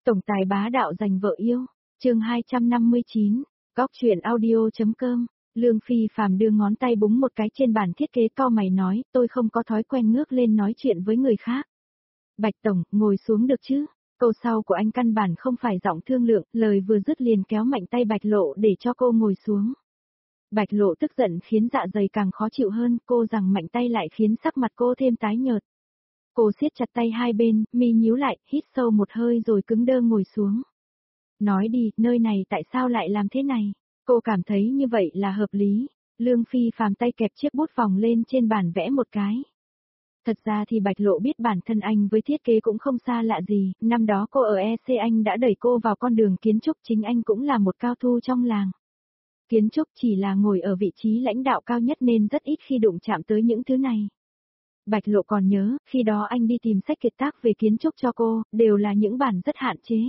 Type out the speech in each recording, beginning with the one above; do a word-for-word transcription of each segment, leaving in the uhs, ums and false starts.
Tổng tài bá đạo giành vợ yêu, chương hai trăm năm mươi chín, góc truyện audio.com, Lương Phi Phàm đưa ngón tay búng một cái trên bản thiết kế cau mày nói, tôi không có thói quen ngước lên nói chuyện với người khác. Bạch Tổng, ngồi xuống được chứ? Câu sau của anh căn bản không phải giọng thương lượng, lời vừa dứt liền kéo mạnh tay Bạch Lộ để cho cô ngồi xuống. Bạch Lộ tức giận khiến dạ dày càng khó chịu hơn, cô rằng mạnh tay lại khiến sắc mặt cô thêm tái nhợt. Cô siết chặt tay hai bên, mi nhíu lại, hít sâu một hơi rồi cứng đơ ngồi xuống. Nói đi, nơi này tại sao lại làm thế này? Cô cảm thấy như vậy là hợp lý. Lương Phi Phàm tay kẹp chiếc bút vòng lên trên bàn vẽ một cái. Thật ra thì Bạch Lộ biết bản thân anh với thiết kế cũng không xa lạ gì, năm đó cô ở e xê anh đã đẩy cô vào con đường kiến trúc, chính anh cũng là một cao thủ trong làng. Kiến trúc chỉ là ngồi ở vị trí lãnh đạo cao nhất nên rất ít khi đụng chạm tới những thứ này. Bạch Lộ còn nhớ, khi đó anh đi tìm sách kiệt tác về kiến trúc cho cô, đều là những bản rất hạn chế.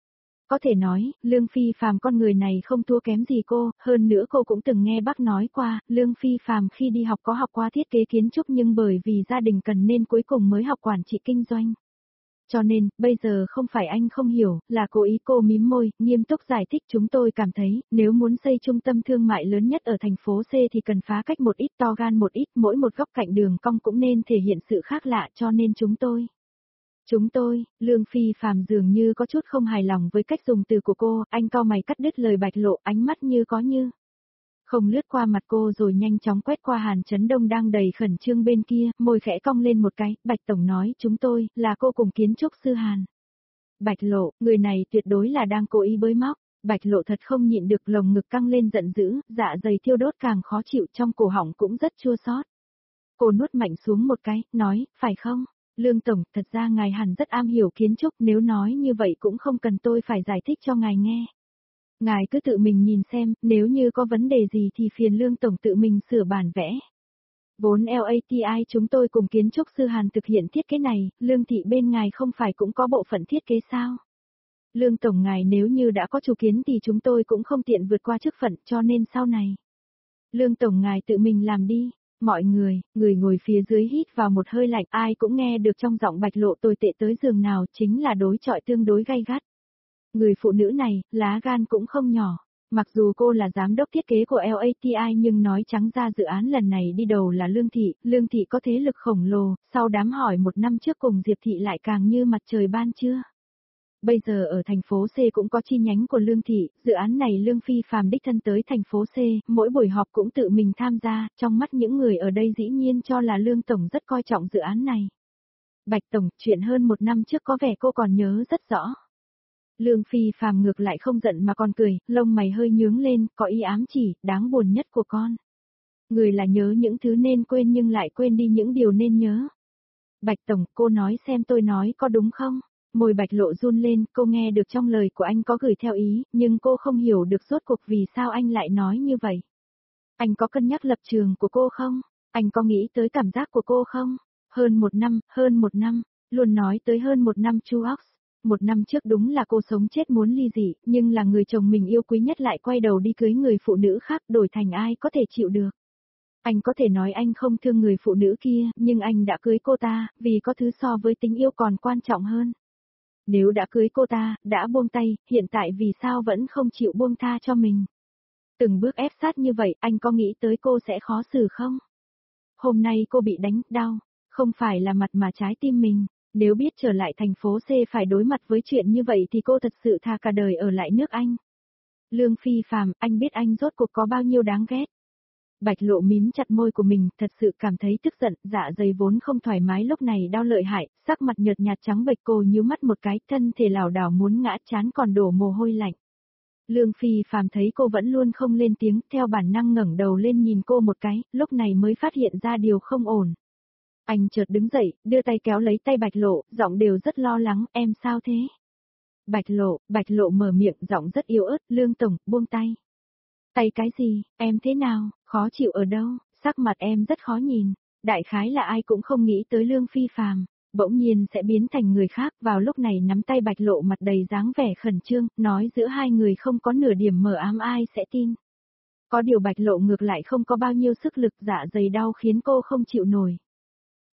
Có thể nói, Lương Phi Phàm con người này không thua kém gì cô, hơn nữa cô cũng từng nghe bác nói qua, Lương Phi Phàm khi đi học có học qua thiết kế kiến trúc nhưng bởi vì gia đình cần nên cuối cùng mới học quản trị kinh doanh. Cho nên, bây giờ không phải anh không hiểu, là cố ý. Cô mím môi, nghiêm túc giải thích. Chúng tôi cảm thấy, nếu muốn xây trung tâm thương mại lớn nhất ở thành phố C thì cần phá cách một ít, to gan một ít, mỗi một góc cạnh đường cong cũng nên thể hiện sự khác lạ, cho nên chúng tôi. Chúng tôi, Lương Phi Phàm dường như có chút không hài lòng với cách dùng từ của cô, anh cau mày cắt đứt lời Bạch Lộ, ánh mắt như có như không lướt qua mặt cô rồi nhanh chóng quét qua Hàn Chấn Đông đang đầy khẩn trương bên kia, môi khẽ cong lên một cái, Bạch Tổng nói, chúng tôi, là cô cùng kiến trúc sư Hàn. Bạch Lộ, người này tuyệt đối là đang cố ý bới móc. Bạch Lộ thật không nhịn được, lồng ngực căng lên giận dữ, dạ dày thiêu đốt càng khó chịu, trong cổ họng cũng rất chua xót. Cô nuốt mạnh xuống một cái, nói, phải không? Lương Tổng, thật ra ngài hẳn rất am hiểu kiến trúc, nếu nói như vậy cũng không cần tôi phải giải thích cho ngài nghe. Ngài cứ tự mình nhìn xem, nếu như có vấn đề gì thì phiền Lương Tổng tự mình sửa bản vẽ. Vốn lờ a tê i chúng tôi cùng kiến trúc sư Hàn thực hiện thiết kế này, Lương Thị bên ngài không phải cũng có bộ phận thiết kế sao? Lương Tổng ngài nếu như đã có chủ kiến thì chúng tôi cũng không tiện vượt qua chức phận, cho nên sau này. Lương Tổng ngài tự mình làm đi. Mọi người, người ngồi phía dưới hít vào một hơi lạnh, ai cũng nghe được trong giọng Bạch Lộ tồi tệ tới giường nào, chính là đối chọi tương đối gay gắt. Người phụ nữ này, lá gan cũng không nhỏ. Mặc dù cô là giám đốc thiết kế của lờ a tê i nhưng nói trắng ra dự án lần này đi đầu là Lương Thị, Lương Thị có thế lực khổng lồ, sau đám hỏi một năm trước cùng Diệp Thị lại càng như mặt trời ban trưa. Bây giờ ở thành phố C cũng có chi nhánh của Lương Thị, dự án này Lương Phi Phàm đích thân tới thành phố C, mỗi buổi họp cũng tự mình tham gia, trong mắt những người ở đây dĩ nhiên cho là Lương Tổng rất coi trọng dự án này. Bạch Tổng, chuyện hơn một năm trước có vẻ cô còn nhớ rất rõ. Lương Phi Phàm ngược lại không giận mà còn cười, lông mày hơi nhướng lên, có ý ám chỉ, đáng buồn nhất của con. Người là nhớ những thứ nên quên nhưng lại quên đi những điều nên nhớ. Bạch Tổng, cô nói xem tôi nói có đúng không? Môi Bạch Lộ run lên, cô nghe được trong lời của anh có gửi theo ý, nhưng cô không hiểu được rốt cuộc vì sao anh lại nói như vậy. Anh có cân nhắc lập trường của cô không? Anh có nghĩ tới cảm giác của cô không? Hơn một năm, hơn một năm, luôn nói tới hơn một năm Chu Ox. Một năm trước đúng là cô sống chết muốn ly dị, nhưng là người chồng mình yêu quý nhất lại quay đầu đi cưới người phụ nữ khác, đổi thành ai có thể chịu được. Anh có thể nói anh không thương người phụ nữ kia, nhưng anh đã cưới cô ta, vì có thứ so với tình yêu còn quan trọng hơn. Nếu đã cưới cô ta, đã buông tay, hiện tại vì sao vẫn không chịu buông tha cho mình? Từng bước ép sát như vậy, anh có nghĩ tới cô sẽ khó xử không? Hôm nay cô bị đánh, đau, không phải là mặt mà trái tim mình. Nếu biết trở lại thành phố C phải đối mặt với chuyện như vậy thì cô thật sự thà cả đời ở lại nước Anh. Lương Phi Phàm, anh biết anh rốt cuộc có bao nhiêu đáng ghét. Bạch Lộ mím chặt môi của mình, thật sự cảm thấy tức giận, dạ dày vốn không thoải mái lúc này đau lợi hại, sắc mặt nhợt nhạt trắng bệch, cô nhíu mắt một cái, thân thể lảo đảo muốn ngã, chán còn đổ mồ hôi lạnh. Lương Phi Phàm thấy cô vẫn luôn không lên tiếng, theo bản năng ngẩng đầu lên nhìn cô một cái, lúc này mới phát hiện ra điều không ổn. Anh chợt đứng dậy, đưa tay kéo lấy tay Bạch Lộ, giọng đều rất lo lắng, em sao thế? Bạch Lộ, Bạch Lộ mở miệng, giọng rất yếu ớt, Lương Tổng, buông tay. Tay cái gì, em thế nào, khó chịu ở đâu, sắc mặt em rất khó nhìn, đại khái là ai cũng không nghĩ tới Lương Phi Phàm, bỗng nhiên sẽ biến thành người khác, vào lúc này nắm tay Bạch Lộ mặt đầy dáng vẻ khẩn trương, nói giữa hai người không có nửa điểm mờ ám ai sẽ tin. Có điều Bạch Lộ ngược lại không có bao nhiêu sức lực, dạ dày đau khiến cô không chịu nổi.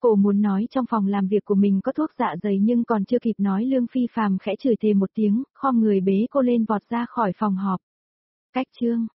Cô muốn nói trong phòng làm việc của mình có thuốc dạ dày nhưng còn chưa kịp nói Lương Phi Phàm khẽ chửi thề một tiếng, khom người bế cô lên vọt ra khỏi phòng họp. Cách chương